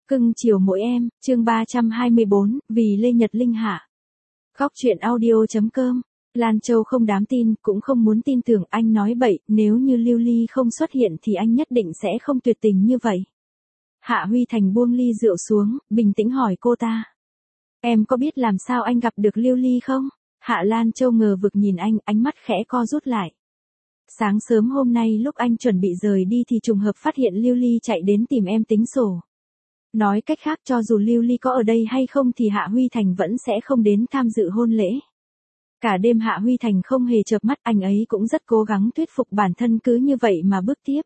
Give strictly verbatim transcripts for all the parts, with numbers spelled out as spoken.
Cưng chiều mỗi em, chương ba trăm hai mươi bốn, vì Lê Nhật Linh hạ. Góc truyện audio.com. Lan Châu không dám tin, cũng không muốn tin tưởng anh nói bậy, nếu như Lưu Ly không xuất hiện thì anh nhất định sẽ không tuyệt tình như vậy. Hạ Huy Thành buông ly rượu xuống, bình tĩnh hỏi cô ta. Em có biết làm sao anh gặp được Lưu Ly không? Hạ Lan Châu ngờ vực nhìn anh, ánh mắt khẽ co rút lại. Sáng sớm hôm nay lúc anh chuẩn bị rời đi thì trùng hợp phát hiện Lưu Ly chạy đến tìm em tính sổ. Nói cách khác cho dù Lưu Ly có ở đây hay không thì Hạ Huy Thành vẫn sẽ không đến tham dự hôn lễ. Cả đêm Hạ Huy Thành không hề chợp mắt, anh ấy cũng rất cố gắng thuyết phục bản thân cứ như vậy mà bước tiếp.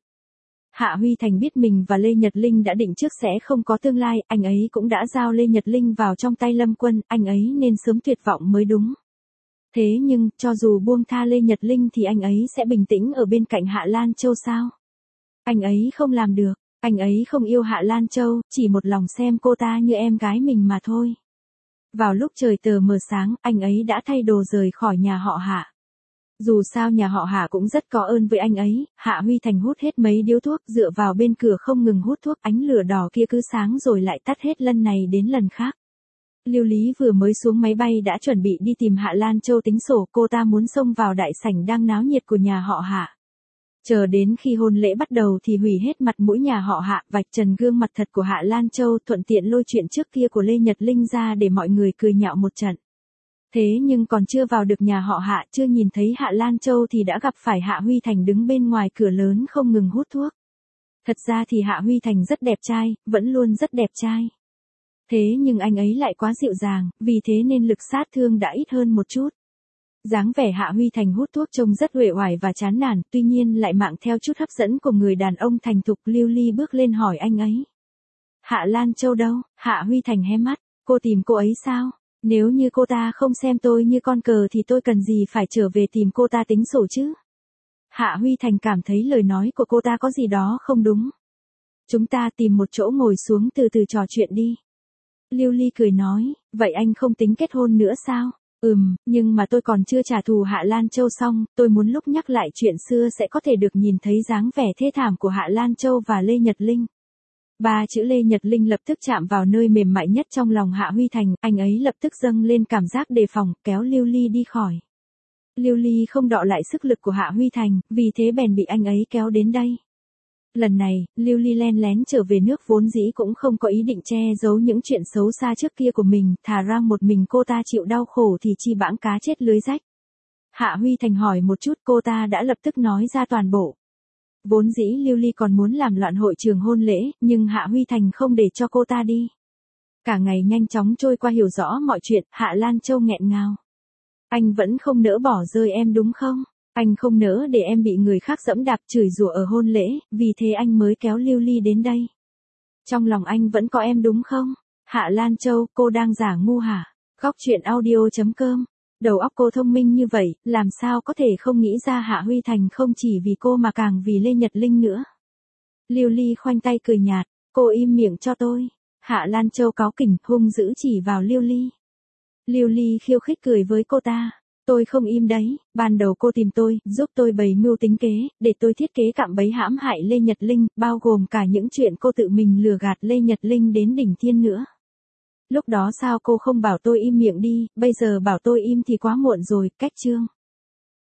Hạ Huy Thành biết mình và Lê Nhật Linh đã định trước sẽ không có tương lai, anh ấy cũng đã giao Lê Nhật Linh vào trong tay Lâm Quân, anh ấy nên sớm tuyệt vọng mới đúng. Thế nhưng, cho dù buông tha Lê Nhật Linh thì anh ấy sẽ bình tĩnh ở bên cạnh Hạ Lan Châu sao? Anh ấy không làm được. Anh ấy không yêu Hạ Lan Châu, chỉ một lòng xem cô ta như em gái mình mà thôi. Vào lúc trời tờ mờ sáng, anh ấy đã thay đồ rời khỏi nhà họ Hạ. Dù sao nhà họ Hạ cũng rất có ơn với anh ấy, Hạ Huy Thành hút hết mấy điếu thuốc, dựa vào bên cửa không ngừng hút thuốc, ánh lửa đỏ kia cứ sáng rồi lại tắt hết lần này đến lần khác. Lưu Lý vừa mới xuống máy bay đã chuẩn bị đi tìm Hạ Lan Châu tính sổ, cô ta muốn xông vào đại sảnh đang náo nhiệt của nhà họ Hạ. Chờ đến khi hôn lễ bắt đầu thì hủy hết mặt mũi nhà họ Hạ, vạch trần gương mặt thật của Hạ Lan Châu, thuận tiện lôi chuyện trước kia của Lê Nhật Linh ra để mọi người cười nhạo một trận. Thế nhưng còn chưa vào được nhà họ Hạ, chưa nhìn thấy Hạ Lan Châu thì đã gặp phải Hạ Huy Thành đứng bên ngoài cửa lớn không ngừng hút thuốc. Thật ra thì Hạ Huy Thành rất đẹp trai, vẫn luôn rất đẹp trai. Thế nhưng anh ấy lại quá dịu dàng, vì thế nên lực sát thương đã ít hơn một chút. Dáng vẻ Hạ Huy Thành hút thuốc trông rất uể oải và chán nản, tuy nhiên lại mang theo chút hấp dẫn của người đàn ông thành thục. Lưu Ly bước lên hỏi anh ấy. Hạ Lan Châu đâu? Hạ Huy Thành hé mắt, cô tìm cô ấy sao? Nếu như cô ta không xem tôi như con cờ thì tôi cần gì phải trở về tìm cô ta tính sổ chứ? Hạ Huy Thành cảm thấy lời nói của cô ta có gì đó không đúng. Chúng ta tìm một chỗ ngồi xuống từ từ trò chuyện đi. Lưu Ly cười nói, vậy anh không tính kết hôn nữa sao? Ừm, nhưng mà tôi còn chưa trả thù Hạ Lan Châu xong, tôi muốn lúc nhắc lại chuyện xưa sẽ có thể được nhìn thấy dáng vẻ thê thảm của Hạ Lan Châu và Lê Nhật Linh. Ba chữ Lê Nhật Linh lập tức chạm vào nơi mềm mại nhất trong lòng Hạ Huy Thành, anh ấy lập tức dâng lên cảm giác đề phòng, kéo Lưu Ly đi khỏi. Lưu Ly không đọ lại sức lực của Hạ Huy Thành, vì thế bèn bị anh ấy kéo đến đây. Lần này, Lưu Ly len lén trở về nước vốn dĩ cũng không có ý định che giấu những chuyện xấu xa trước kia của mình, thà rằng một mình cô ta chịu đau khổ thì chi bãng cá chết lưới rách. Hạ Huy Thành hỏi một chút, cô ta đã lập tức nói ra toàn bộ. Vốn dĩ Lưu Ly còn muốn làm loạn hội trường hôn lễ, nhưng Hạ Huy Thành không để cho cô ta đi. Cả ngày nhanh chóng trôi qua hiểu rõ mọi chuyện, Hạ Lan Châu nghẹn ngào. Anh vẫn không nỡ bỏ rơi em đúng không? Anh không nỡ để em bị người khác giẫm đạp chửi rủa ở hôn lễ, vì thế anh mới kéo Lưu Ly đến đây. Trong lòng anh vẫn có em đúng không? Hạ Lan Châu, cô đang giả ngu hả? Góc truyện audio.com. Đầu óc cô thông minh như vậy, làm sao có thể không nghĩ ra Hạ Huy Thành không chỉ vì cô mà càng vì Lê Nhật Linh nữa. Lưu Ly khoanh tay cười nhạt, cô im miệng cho tôi. Hạ Lan Châu cáu kỉnh, hung dữ chỉ vào Lưu Ly. Lưu Ly khiêu khích cười với cô ta. Tôi không im đấy, ban đầu cô tìm tôi, giúp tôi bày mưu tính kế, để tôi thiết kế cạm bẫy hãm hại Lê Nhật Linh, bao gồm cả những chuyện cô tự mình lừa gạt Lê Nhật Linh đến đỉnh thiên nữa. Lúc đó sao cô không bảo tôi im miệng đi, bây giờ bảo tôi im thì quá muộn rồi, cách chương.